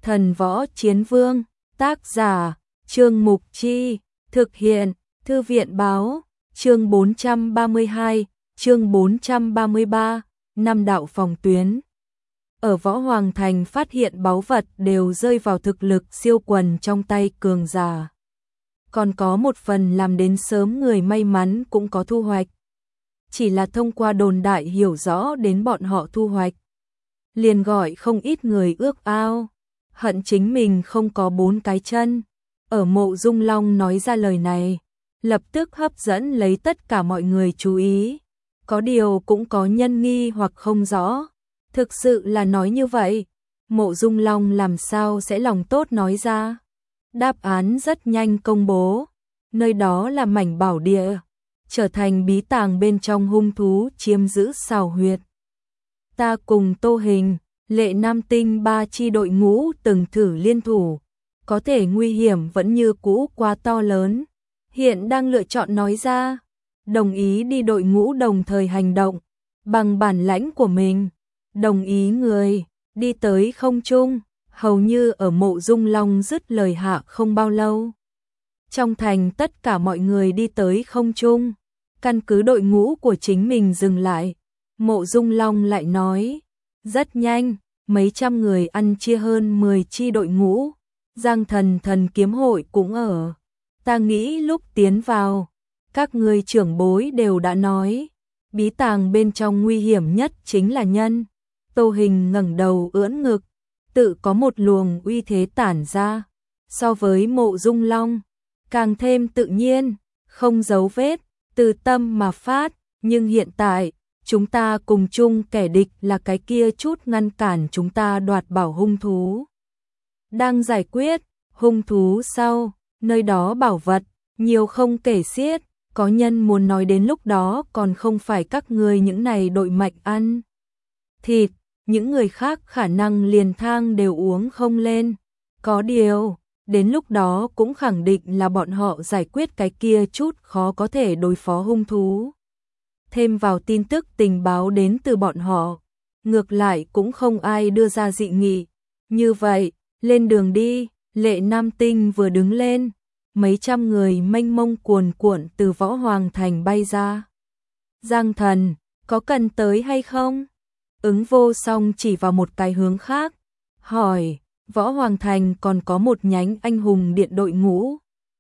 Thần Võ Chiến Vương, tác giả, Trương Mục Chi, thực hiện, Thư viện Báo, chương 432, chương 433, năm đạo phòng tuyến. Ở Võ Hoàng Thành phát hiện báu vật đều rơi vào thực lực siêu quần trong tay cường giả. Còn có một phần làm đến sớm người may mắn cũng có thu hoạch. Chỉ là thông qua đồn đại hiểu rõ đến bọn họ thu hoạch. Liền gọi không ít người ước ao, hận chính mình không có 4 cái chân. Ở Mộ Dung Long nói ra lời này, lập tức hấp dẫn lấy tất cả mọi người chú ý. Có điều cũng có nhân nghi hoặc không rõ. Thực sự là nói như vậy, Mộ Dung Long làm sao sẽ lòng tốt nói ra. Đáp án rất nhanh công bố, nơi đó là mảnh bảo địa, trở thành bí tàng bên trong hung thú chiếm giữ xào huyệt. Ta cùng Tô Hình, Lệ Nam Tinh 3 chi đội ngũ từng thử liên thủ, có thể nguy hiểm vẫn như cũ quá to lớn, hiện đang lựa chọn nói ra, đồng ý đi đội ngũ đồng thời hành động, bằng bản lãnh của mình, đồng ý người, đi tới không trung, hầu như ở Mộ Dung Long dứt lời hạ không bao lâu. Trong thành tất cả mọi người đi tới không trung, căn cứ đội ngũ của chính mình dừng lại, Mộ Dung Long lại nói, rất nhanh, mấy trăm người ăn chia hơn 10 chi đội ngũ, Giang Thần Thần Kiếm Hội cũng ở. Ta nghĩ lúc tiến vào, các người trưởng bối đều đã nói, bí tàng bên trong nguy hiểm nhất chính là nhân. Tô Hình ngẩng đầu ưỡn ngực, tự có một luồng uy thế tản ra, so với Mộ Dung Long, càng thêm tự nhiên, không giấu vết, từ tâm mà phát, nhưng hiện tại, chúng ta cùng chung kẻ địch là cái kia chút ngăn cản chúng ta đoạt bảo hung thú. Đang giải quyết, hung thú sau, nơi đó bảo vật, nhiều không kể xiết, có nhân muốn nói đến lúc đó còn không phải các người những này đội mạnh ăn thịt, những người khác khả năng liền thang đều uống không lên. Có điều, đến lúc đó cũng khẳng định là bọn họ giải quyết cái kia chút khó có thể đối phó hung thú. Thêm vào tin tức tình báo đến từ bọn họ, ngược lại cũng không ai đưa ra dị nghị. Như vậy, lên đường đi, Lệ Nam Tinh vừa đứng lên, mấy trăm người mênh mông cuồn cuộn từ Võ Hoàng Thành bay ra. Giang Thần, có cần tới hay không? Ứng Vô Song chỉ vào một cái hướng khác, hỏi, Võ Hoàng Thành còn có một nhánh anh hùng điện đội ngũ.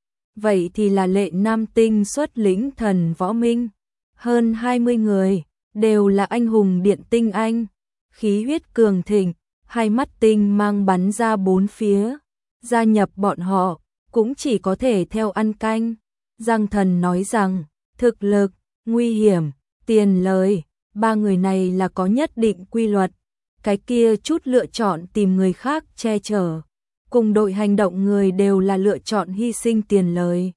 Vậy thì là Lệ Nam Tinh xuất lĩnh Thần Võ Minh, hơn 20 người, đều là anh hùng điện tinh anh, khí huyết cường thịnh, hai mắt tinh mang bắn ra bốn phía, gia nhập bọn họ, cũng chỉ có thể theo ăn canh. Giang Thần nói rằng, thực lực, nguy hiểm, tiền lời, 3 người này là có nhất định quy luật, cái kia chút lựa chọn tìm người khác che chở, cùng đội hành động người đều là lựa chọn hy sinh tiền lời.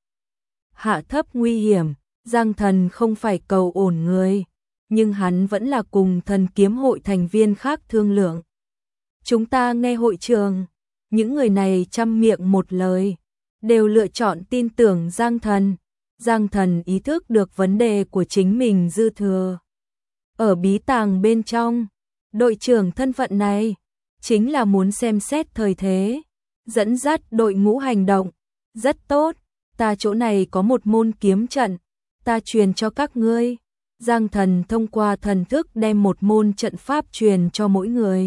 Hạ thấp nguy hiểm, Giang Thần không phải cầu ổn người, nhưng hắn vẫn là cùng Thần Kiếm Hội thành viên khác thương lượng. Chúng ta nghe hội trường, những người này trăm miệng một lời, đều lựa chọn tin tưởng Giang Thần. Giang Thần ý thức được vấn đề của chính mình dư thừa. Ở bí tàng bên trong, đội trưởng thân phận này, chính là muốn xem xét thời thế, dẫn dắt đội ngũ hành động. Rất tốt, ta chỗ này có một môn kiếm trận, ta truyền cho các ngươi. Giang Thần thông qua thần thức đem một môn trận pháp truyền cho mỗi người.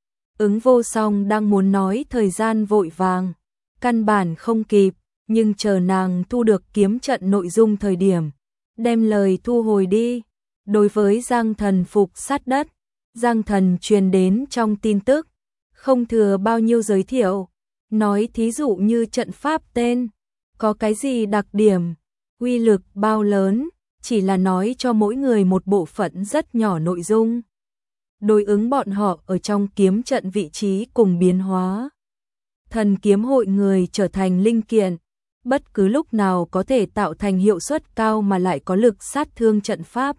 Ứng Vô Song đang muốn nói thời gian vội vàng, căn bản không kịp, nhưng chờ nàng thu được kiếm trận nội dung thời điểm, đem lời thu hồi đi. Đối với Giang Thần phục sát đất, Giang Thần truyền đến trong tin tức, không thừa bao nhiêu giới thiệu, nói thí dụ như trận pháp tên, có cái gì đặc điểm, uy lực bao lớn, chỉ là nói cho mỗi người một bộ phận rất nhỏ nội dung. Đối ứng bọn họ ở trong kiếm trận vị trí cùng biến hóa. Thần Kiếm Hội người trở thành linh kiện, bất cứ lúc nào có thể tạo thành hiệu suất cao mà lại có lực sát thương trận pháp.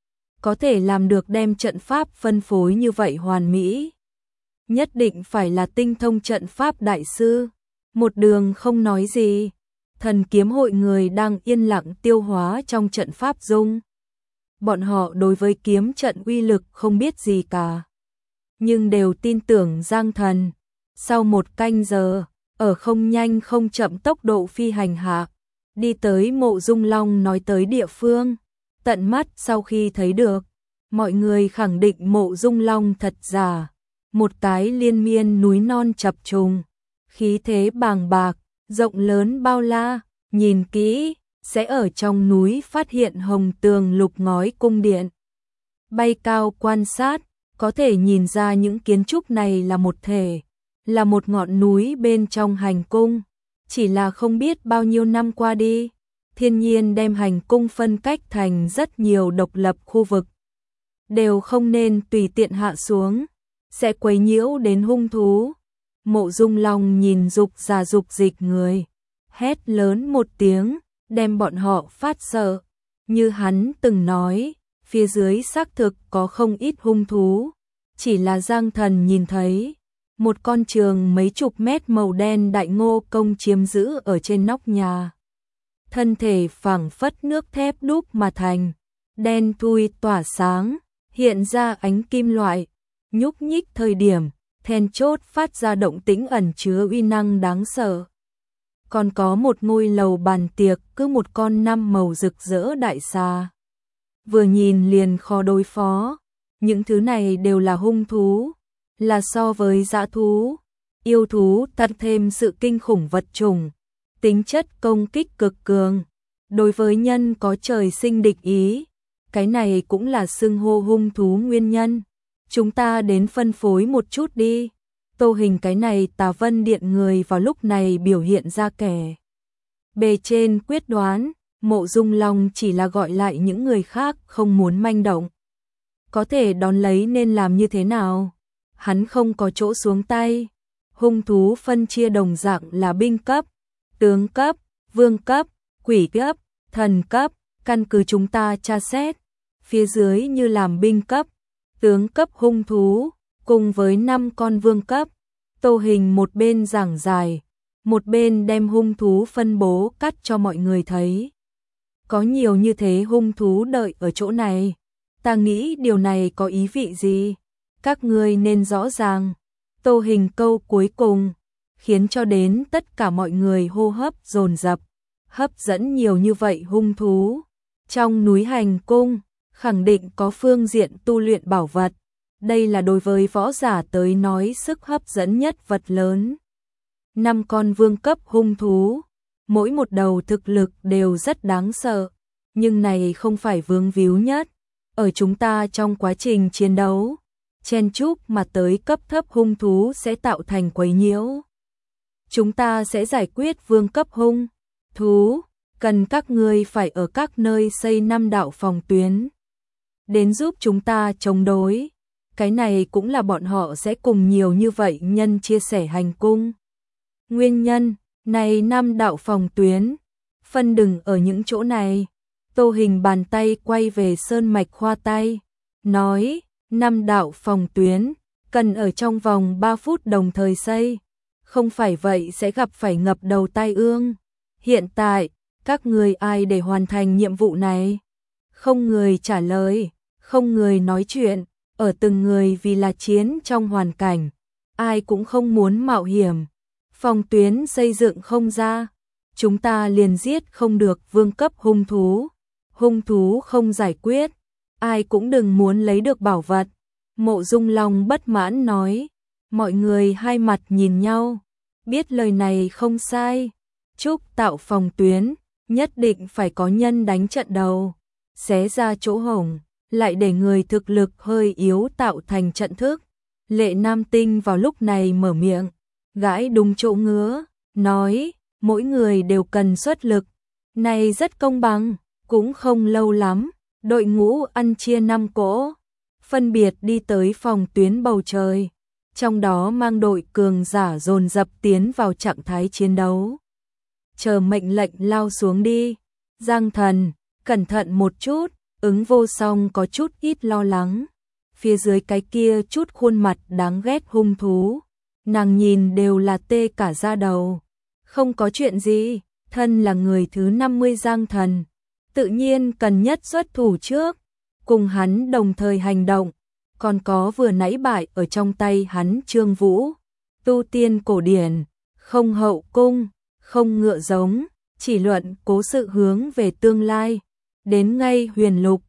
Có thể làm được đem trận pháp phân phối như vậy hoàn mỹ. Nhất định phải là tinh thông trận pháp đại sư. Một đường không nói gì, Thần Kiếm Hội người đang yên lặng tiêu hóa trong trận pháp dung. Bọn họ đối với kiếm trận uy lực không biết gì cả, nhưng đều tin tưởng Giang Thần. Sau 1 canh giờ, ở không nhanh không chậm tốc độ phi hành hạ, đi tới Mộ Dung Long nói tới địa phương. Tận mắt sau khi thấy được, mọi người khẳng định Mộ Dung Long thật giả, một cái liên miên núi non chập trùng, khí thế bàng bạc, rộng lớn bao la, nhìn kỹ sẽ ở trong núi phát hiện hồng tường lục ngói cung điện. Bay cao quan sát, có thể nhìn ra những kiến trúc này là một thể, là một ngọn núi bên trong hành cung. Chỉ là không biết bao nhiêu năm qua đi, thiên nhiên đem hành cung phân cách thành rất nhiều độc lập khu vực. Đều không nên tùy tiện hạ xuống, sẽ quấy nhiễu đến hung thú. Mộ Dung Long nhìn dục giả dục dịch người, hét lớn một tiếng, đem bọn họ phát sợ. Như hắn từng nói, phía dưới xác thực có không ít hung thú, chỉ là Giang Thần nhìn thấy một con trường mấy chục mét màu đen đại ngô công chiếm giữ ở trên nóc nhà. Thân thể phẳng phất nước thép đúc mà thành, đen thui tỏa sáng, hiện ra ánh kim loại, nhúc nhích thời điểm, then chốt phát ra động tĩnh ẩn chứa uy năng đáng sợ. Còn có một ngôi lầu bàn tiệc cứ một con 5 màu rực rỡ đại xà. Vừa nhìn liền khó đối phó, những thứ này đều là hung thú, là so với dã thú, yêu thú tăng thêm sự kinh khủng vật chủng, tính chất công kích cực cường, đối với nhân có trời sinh địch ý, cái này cũng là xưng hô hung thú nguyên nhân. Chúng ta đến phân phối một chút đi. Tô Hình cái này Tà Vân Điện người vào lúc này biểu hiện ra kẻ bề trên quyết đoán, Mộ Dung Long chỉ là gọi lại những người khác không muốn manh động. Có thể đón lấy nên làm như thế nào? Hắn không có chỗ xuống tay. Hung thú phân chia đồng dạng là binh cấp, tướng cấp, vương cấp, quỷ cấp, thần cấp, căn cứ chúng ta tra xét. Phía dưới như làm binh cấp, tướng cấp hung thú, cùng với 5 con vương cấp. Tô Hình một bên giảng giải, một bên đem hung thú phân bố cắt cho mọi người thấy. Có nhiều như thế hung thú đợi ở chỗ này, ta nghĩ điều này có ý vị gì? Các ngươi nên rõ ràng. Tô Hình câu cuối cùng, khiến cho đến tất cả mọi người hô hấp dồn dập, hấp dẫn nhiều như vậy hung thú. Trong núi hành cung, khẳng định có phương diện tu luyện bảo vật. Đây là đối với võ giả tới nói sức hấp dẫn nhất vật lớn. 5 con vương cấp hung thú, mỗi một đầu thực lực đều rất đáng sợ, nhưng này không phải vướng víu nhất. Ở chúng ta trong quá trình chiến đấu, chen chúc mà tới cấp thấp hung thú sẽ tạo thành quấy nhiễu. Chúng ta sẽ giải quyết vương cấp hung thú, cần các ngươi phải ở các nơi xây 5 đạo phòng tuyến, đến giúp chúng ta chống đối. Cái này cũng là bọn họ sẽ cùng nhiều như vậy nhân chia sẻ hành cung. Nguyên nhân, này 5 đạo phòng tuyến, phân đừng ở những chỗ này. Tô Hình bàn tay quay về sơn mạch khoa tay, nói, 5 đạo phòng tuyến, cần ở trong vòng 3 phút đồng thời xây. Không phải vậy sẽ gặp phải ngập đầu tai ương. Hiện tại, các người ai để hoàn thành nhiệm vụ này? Không người trả lời, không người nói chuyện. Ở từng người vì là chiến trong hoàn cảnh, ai cũng không muốn mạo hiểm. Phòng tuyến xây dựng không ra, chúng ta liền giết không được vương cấp hung thú không giải quyết, ai cũng đừng muốn lấy được bảo vật. Mộ Dung Long bất mãn nói, mọi người hai mặt nhìn nhau, biết lời này không sai. Chúc tạo phòng tuyến, nhất định phải có nhân đánh trận đầu, xé ra chỗ hổng, lại để người thực lực hơi yếu tạo thành trận thức. Lệ Nam Tinh vào lúc này mở miệng, gãi đúng chỗ ngứa, nói, mỗi người đều cần xuất lực, này rất công bằng. Cũng không lâu lắm, đội ngũ ăn chia 5 cỗ, phân biệt đi tới phòng tuyến bầu trời, trong đó mang đội cường giả dồn dập tiến vào trạng thái chiến đấu. Chờ mệnh lệnh lao xuống đi. Giang Thần, cẩn thận một chút. Ứng Vô Song có chút ít lo lắng. Phía dưới cái kia chút khuôn mặt đáng ghét hung thú, nàng nhìn đều là tê cả da đầu. Không có chuyện gì, thân là người thứ 50 Giang Thần, tự nhiên cần nhất xuất thủ trước, cùng hắn đồng thời hành động. Còn có vừa nãy bại ở trong tay hắn Trương Vũ, tu tiên cổ điển, không hậu cung, không ngựa giống, chỉ luận cố sự hướng về tương lai. Đến ngay huyền lục,